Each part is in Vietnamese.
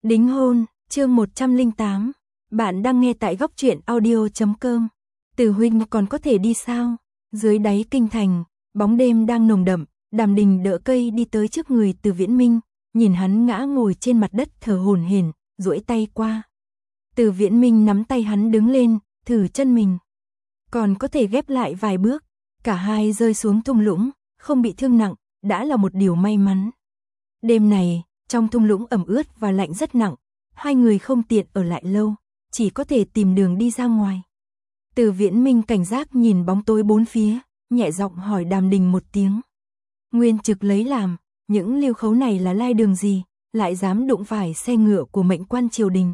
Đính hôn, chương 108. Bạn đang nghe tại góc truyện audio.com. Từ huynh còn có thể đi sao? Dưới đáy kinh thành, bóng đêm đang nồng đậm, Đàm Đình đỡ cây đi tới trước người Từ Viễn Minh, nhìn hắn ngã ngồi trên mặt đất thở hổn hển, duỗi tay qua. Từ Viễn Minh nắm tay hắn đứng lên, thử chân mình. Còn có thể ghép lại vài bước, cả hai rơi xuống thung lũng, không bị thương nặng, đã là một điều may mắn. Đêm này, trong thung lũng ẩm ướt và lạnh rất nặng, hai người không tiện ở lại lâu, chỉ có thể tìm đường đi ra ngoài. Từ Viễn Minh cảnh giác nhìn bóng tối bốn phía, nhẹ giọng hỏi Đàm Đình một tiếng. Nguyên Trực lấy làm, những liêu khấu này là lai đường gì, lại dám đụng phải xe ngựa của mệnh quan triều đình.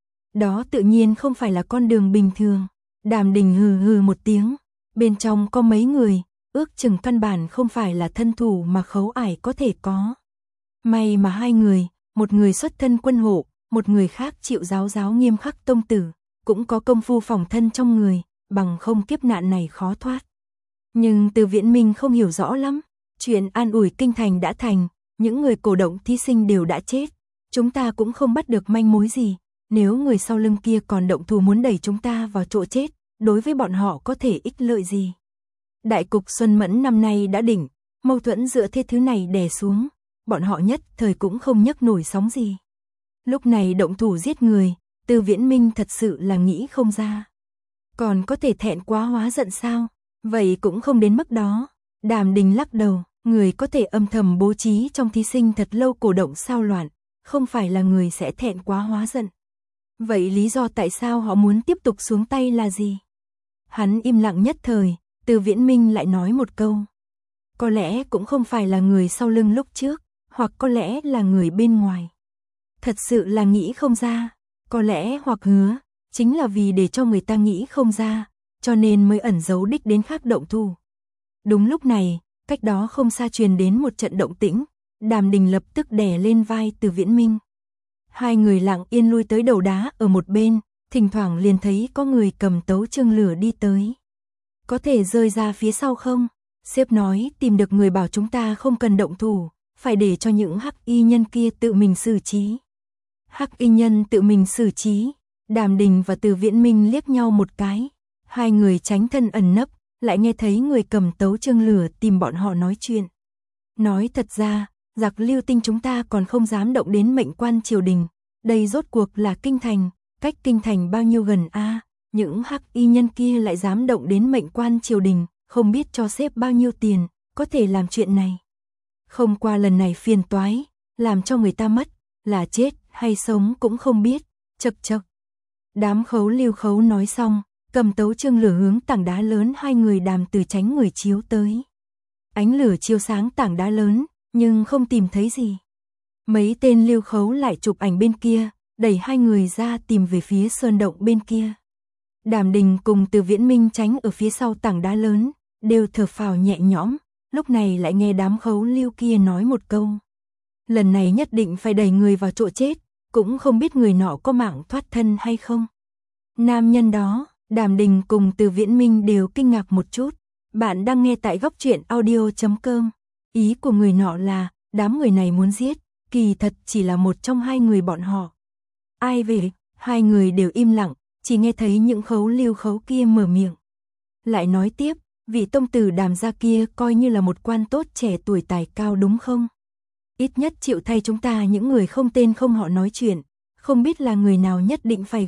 Đó tự nhiên không phải là con đường bình thường. Đàm Đình hừ hừ một tiếng, bên trong có mấy người, ước chừng căn bản không phải là thân thủ mà khấu ải có thể có. May mà hai người, một người xuất thân quân hộ, một người khác chịu giáo nghiêm khắc tông tử, cũng có công phu phòng thân trong người, bằng không kiếp nạn này khó thoát. Nhưng Từ Viễn Minh không hiểu rõ lắm, chuyện an ủi kinh thành đã thành, những người cổ động thí sinh đều đã chết, chúng ta cũng không bắt được manh mối gì, nếu người sau lưng kia còn động thủ muốn đẩy chúng ta vào chỗ chết, đối với bọn họ có thể ích lợi gì. Đại cục Xuân Mẫn năm nay đã đỉnh, mâu thuẫn giữa thế thứ này đè xuống, bọn họ nhất thời cũng không nhấc nổi sóng gì. Lúc này động thủ giết người, Từ Viễn Minh thật sự là nghĩ không ra. Còn có thể thẹn quá hóa giận sao? Vậy cũng không đến mức đó. Đàm Đình lắc đầu, người có thể âm thầm bố trí trong thí sinh thật lâu cổ động sao loạn, không phải là người sẽ thẹn quá hóa giận. Vậy lý do tại sao họ muốn tiếp tục xuống tay là gì? Hắn im lặng nhất thời, Từ Viễn Minh lại nói một câu. Có lẽ cũng không phải là người sau lưng lúc trước, hoặc có lẽ là người bên ngoài. Thật sự là nghĩ không ra, có lẽ hoặc hứa, chính là vì để cho người ta nghĩ không ra, cho nên mới ẩn giấu đích đến khác động thủ. Đúng lúc này, cách đó không xa truyền đến một trận động tĩnh, Đàm Đình lập tức đè lên vai Từ Viễn Minh. Hai người lặng yên lui tới đầu đá ở một bên, thỉnh thoảng liền thấy có người cầm tấu chương lửa đi tới. Có thể rơi ra phía sau không? Sếp nói tìm được người bảo chúng ta không cần động thủ, phải để cho những hắc y nhân kia tự mình xử trí. Hắc y nhân tự mình xử trí, Đàm Đình và Từ Viễn Minh liếc nhau một cái, hai người tránh thân ẩn nấp, lại nghe thấy người cầm tấu chương lửa tìm bọn họ nói chuyện. Nói thật ra, giặc Lưu Tinh chúng ta còn không dám động đến mệnh quan triều đình, đây rốt cuộc là kinh thành, cách kinh thành bao nhiêu gần a, những hắc y nhân kia lại dám động đến mệnh quan triều đình, không biết cho sếp bao nhiêu tiền, có thể làm chuyện này. Không qua lần này phiền toái, làm cho người ta mất, là chết hay sống cũng không biết, chậc chậc. Đám khấu Lưu khấu nói xong, cầm tấu chương lửa hướng tảng đá lớn hai người Đàm Từ tránh người chiếu tới. Ánh lửa chiếu sáng tảng đá lớn, nhưng không tìm thấy gì. Mấy tên Lưu khấu lại chụp ảnh bên kia, đẩy hai người ra tìm về phía sơn động bên kia. Đàm Đình cùng Từ Viễn Minh tránh ở phía sau tảng đá lớn, đều thở phào nhẹ nhõm, lúc này lại nghe đám khấu Lưu kia nói một câu. Lần này nhất định phải đẩy người vào chỗ chết, cũng không biết người nọ có mạng thoát thân hay không. Nam nhân đó, Đàm Đình cùng Từ Viễn Minh đều kinh ngạc một chút. Bạn đang nghe tại góc truyện audio.com. Ý của người nọ là, đám người này muốn giết, kỳ thật chỉ là một trong hai người bọn họ. Ai về? Hai người đều im lặng, chỉ nghe thấy những khấu Lưu khấu kia mở miệng. Lại nói tiếp, vị tông tử Đàm gia kia coi như là một quan tốt trẻ tuổi tài cao đúng không? Ít nhất chịu thay chúng ta những người không tên không họ nói chuyện, không biết là người nào nhất định phải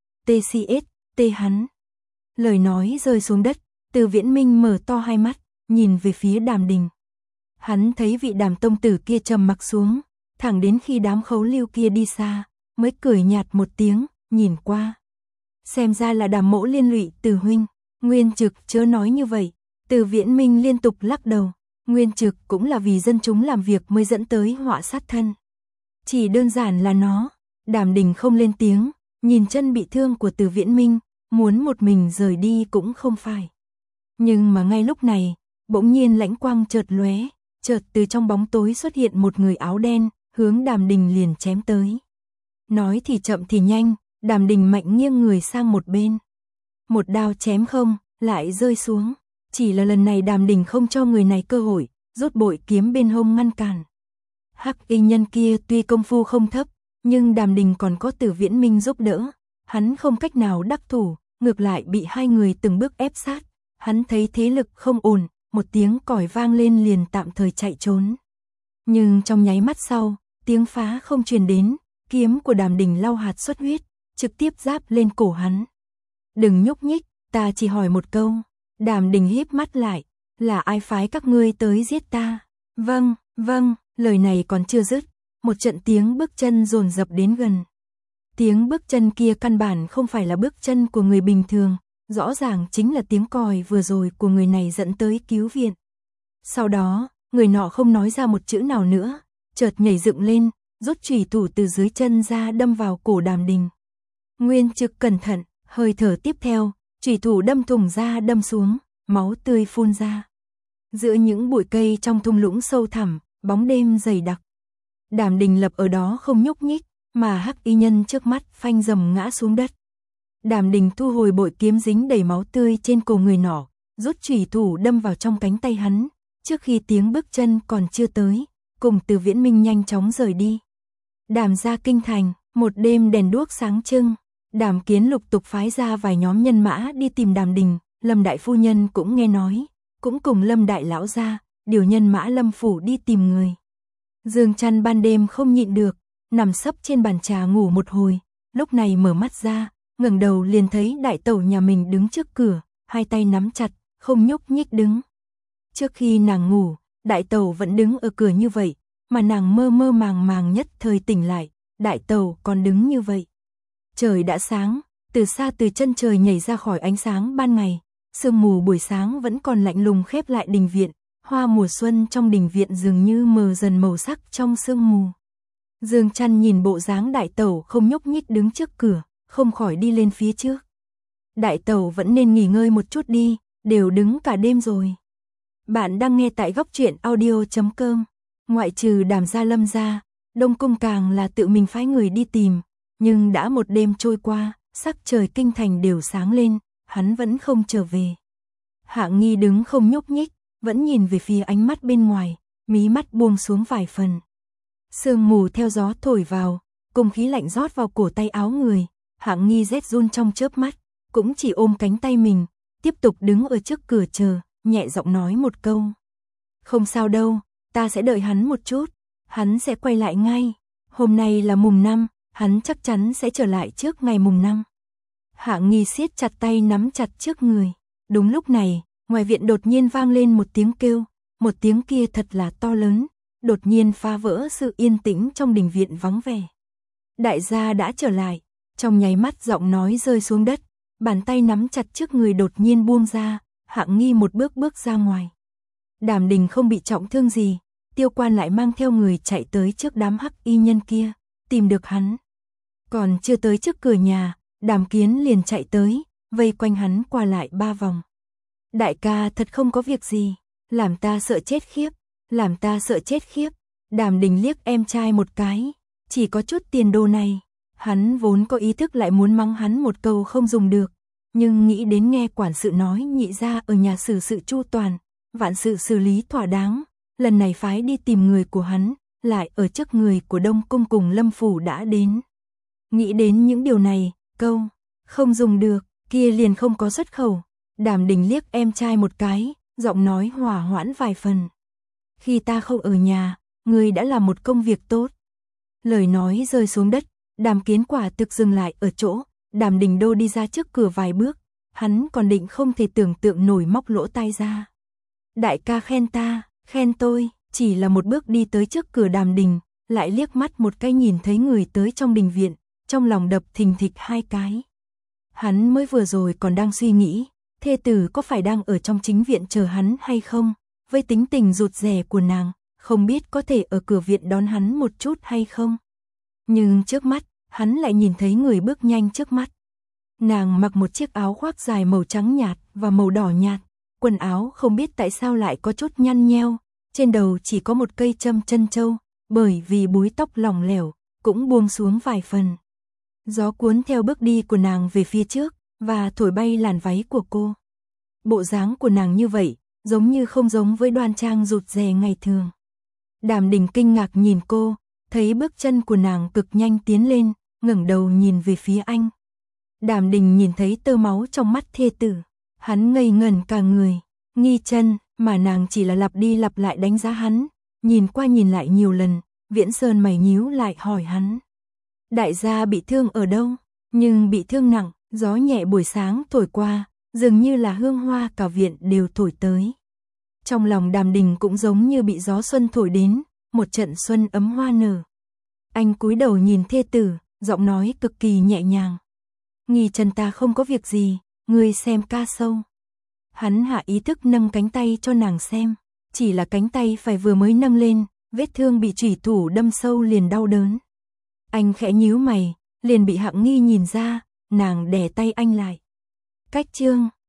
TCS, hắn. Lời nói rơi xuống đất, Từ Viễn Minh mở to hai mắt, nhìn về phía Đàm Đình. Hắn thấy vị Đàm tông tử kia trầm mặc xuống, thẳng đến khi đám khấu Lưu kia đi xa, mới cười nhạt một tiếng, nhìn qua. Xem ra là Đàm mỗ liên lụy Từ huynh, Nguyên Trực chớ nói như vậy. Từ Viễn Minh liên tục lắc đầu, Nguyên Trực cũng là vì dân chúng làm việc mới dẫn tới họa sát thân. Chỉ đơn giản là nó. Đàm Đình không lên tiếng, nhìn chân bị thương của Từ Viễn Minh, muốn một mình rời đi cũng không phải. Nhưng mà ngay lúc này, bỗng nhiên lãnh quang chợt lóe, chợt từ trong bóng tối xuất hiện một người áo đen, hướng Đàm Đình liền chém tới. Nói thì chậm thì nhanh, Đàm Đình mạnh nghiêng người sang một bên. Một đao chém không, lại rơi xuống. Chỉ là lần này Đàm Đình không cho người này cơ hội, rút bội kiếm bên hông ngăn cản. Hắc y nhân kia tuy công phu không thấp, Nhưng Đàm Đình còn có Từ Viễn Minh giúp đỡ, hắn không cách nào đắc thủ, ngược lại bị hai người từng bước ép sát. Hắn thấy thế lực không ổn, một tiếng còi vang lên liền tạm thời chạy trốn. Nhưng trong nháy mắt sau, tiếng phá không truyền đến, kiếm của Đàm Đình lau hạt xuất huyết, trực tiếp giáp lên cổ hắn. Đừng nhúc nhích, ta chỉ hỏi một câu. Đàm Đình híp mắt lại, là ai phái các ngươi tới giết ta? Vâng, vâng, lời này còn chưa dứt, một trận tiếng bước chân dồn dập đến gần. Tiếng bước chân kia căn bản không phải là bước chân của người bình thường, rõ ràng chính là tiếng còi vừa rồi của người này dẫn tới cứu viện. Sau đó, người nọ không nói ra một chữ nào nữa, chợt nhảy dựng lên, rút chùy thủ từ dưới chân ra đâm vào cổ Đàm Đình. Nguyên Trực cẩn thận, hơi thở tiếp theo, chùy thủ đâm thủng ra đâm xuống, máu tươi phun ra. Giữa những bụi cây trong thung lũng sâu thẳm, bóng đêm dày đặc. Đàm Đình lập ở đó không nhúc nhích, mà hắc y nhân trước mắt phanh dầm ngã xuống đất. Đàm Đình thu hồi bội kiếm dính đầy máu tươi trên cổ người nọ, rút chùy thủ đâm vào trong cánh tay hắn, trước khi tiếng bước chân còn chưa tới, cùng Từ Viễn Minh nhanh chóng rời đi. Đàm gia kinh thành, một đêm đèn đuốc sáng trưng, Đàm Kiến lục tục phái ra vài nhóm nhân mã đi tìm Đàm Đình, Lâm đại phu nhân cũng nghe nói, cũng cùng Lâm đại lão gia điều nhân mã Lâm phủ đi tìm người. Dương Trăn ban đêm không nhịn được, nằm sấp trên bàn trà ngủ một hồi, lúc này mở mắt ra, ngẩng đầu liền thấy đại tẩu nhà mình đứng trước cửa, hai tay nắm chặt, không nhúc nhích đứng. Trước khi nàng ngủ, đại tẩu vẫn đứng ở cửa như vậy, mà nàng mơ mơ màng màng nhất thời tỉnh lại, đại tẩu còn đứng như vậy. Trời đã sáng, từ xa từ chân trời nhảy ra khỏi ánh sáng ban ngày, sương mù buổi sáng vẫn còn lạnh lùng khép lại đình viện, hoa mùa xuân trong đình viện dường như mờ dần màu sắc trong sương mù. Dương Trăn nhìn bộ dáng đại tẩu không nhúc nhích đứng trước cửa, không khỏi đi lên phía trước. Đại tẩu vẫn nên nghỉ ngơi một chút đi, đều đứng cả đêm rồi. Bạn đang nghe tại góc truyện audio.com. Ngoại trừ Đàm gia Lâm gia, Đông Cung càng là tự mình phái người đi tìm, nhưng đã một đêm trôi qua, sắc trời kinh thành đều sáng lên, hắn vẫn không trở về. Hạ Nghi đứng không nhúc nhích, vẫn nhìn về phía ánh mắt bên ngoài, mí mắt buông xuống vài phần. Sương mù theo gió thổi vào, cùng khí lạnh rót vào cổ tay áo người, Hạ Nghi rét run trong chớp mắt, cũng chỉ ôm cánh tay mình, tiếp tục đứng ở trước cửa chờ, nhẹ giọng nói một câu. Không sao đâu, ta sẽ đợi hắn một chút, hắn sẽ quay lại ngay, hôm nay là mùng 5, hắn chắc chắn sẽ trở lại trước ngày mùng 5. Hạ Nghi siết chặt tay nắm chặt trước người, đúng lúc này, ngoài viện đột nhiên vang lên một tiếng kêu, một tiếng kia thật là to lớn, đột nhiên phá vỡ sự yên tĩnh trong đình viện vắng vẻ. Đại gia đã trở lại, trong nháy mắt giọng nói rơi xuống đất, bàn tay nắm chặt trước người đột nhiên buông ra, Hạ Nghi một bước bước ra ngoài. Đàm Đình không bị trọng thương gì, Tiêu Quan lại mang theo người chạy tới trước đám hắc y nhân kia, tìm được hắn. Còn chưa tới trước cửa nhà, Đàm Kiến liền chạy tới, vây quanh hắn qua lại 3 vòng. Đại ca thật không có việc gì, làm ta sợ chết khiếp, làm ta sợ chết khiếp. Đàm Đình liếc em trai một cái, chỉ có chút tiền đồ này. Hắn vốn có ý thức lại muốn mắng hắn một câu không dùng được, nhưng nghĩ đến nghe quản sự nói nhị gia ở nhà xử sự chu toàn, vạn sự xử lý thỏa đáng, lần này phái đi tìm người của hắn, lại ở trước người của Đông Cung cùng Lâm phủ đã đến. Nghĩ đến những điều này, câu không dùng được, kia liền không có xuất khẩu. Đàm Đình liếc em trai một cái, giọng nói hòa hoãn vài phần. Khi ta không ở nhà, ngươi đã làm một công việc tốt. Lời nói rơi xuống đất, Đàm Kiến quả thực dừng lại ở chỗ, Đàm Đình Đô đi ra trước cửa vài bước, hắn còn định không thể tưởng tượng nổi móc lỗ tai ra. Đại ca khen ta, khen tôi, chỉ là một bước đi tới trước cửa Đàm Đình, lại liếc mắt một cái nhìn thấy người tới trong đình viện, trong lòng đập thình thịch 2 cái. Hắn mới vừa rồi còn đang suy nghĩ, thê tử có phải đang ở trong chính viện chờ hắn hay không, với tính tình rụt rè của nàng, không biết có thể ở cửa viện đón hắn một chút hay không. Nhưng trước mắt, hắn lại nhìn thấy người bước nhanh trước mắt. Nàng mặc một chiếc áo khoác dài màu trắng nhạt và màu đỏ nhạt, quần áo không biết tại sao lại có chút nhăn nheo, trên đầu chỉ có một cây châm chân châu, bởi vì búi tóc lỏng lẻo, cũng buông xuống vài phần. Gió cuốn theo bước đi của nàng về phía trước, và thổi bay làn váy của cô. Bộ dáng của nàng như vậy, giống như không giống với đoan trang rụt rè ngày thường. Đàm Đình kinh ngạc nhìn cô, thấy bước chân của nàng cực nhanh tiến lên, ngẩng đầu nhìn về phía anh. Đàm Đình nhìn thấy tơ máu trong mắt thê tử, hắn ngây ngẩn cả người, Nghi Chân, mà nàng chỉ là lặp đi lặp lại đánh giá hắn, nhìn qua nhìn lại nhiều lần, Viễn Sơn mày nhíu lại hỏi hắn. Đại gia bị thương ở đâu? Nhưng bị thương nặng, gió nhẹ buổi sáng thổi qua, dường như là hương hoa cả viện đều thổi tới. Trong lòng Đàm Đình cũng giống như bị gió xuân thổi đến, một trận xuân ấm hoa nở. Anh cúi đầu nhìn thê tử, giọng nói cực kỳ nhẹ nhàng. Nghi Chân ta không có việc gì, ngươi xem ca sâu. Hắn hạ ý thức nâng cánh tay cho nàng xem, chỉ là cánh tay phải vừa mới nâng lên, vết thương bị chủy thủ đâm sâu liền đau đớn. Anh khẽ nhíu mày, liền bị Hạng Nghi nhìn ra, nàng đè tay anh lại. Cách chương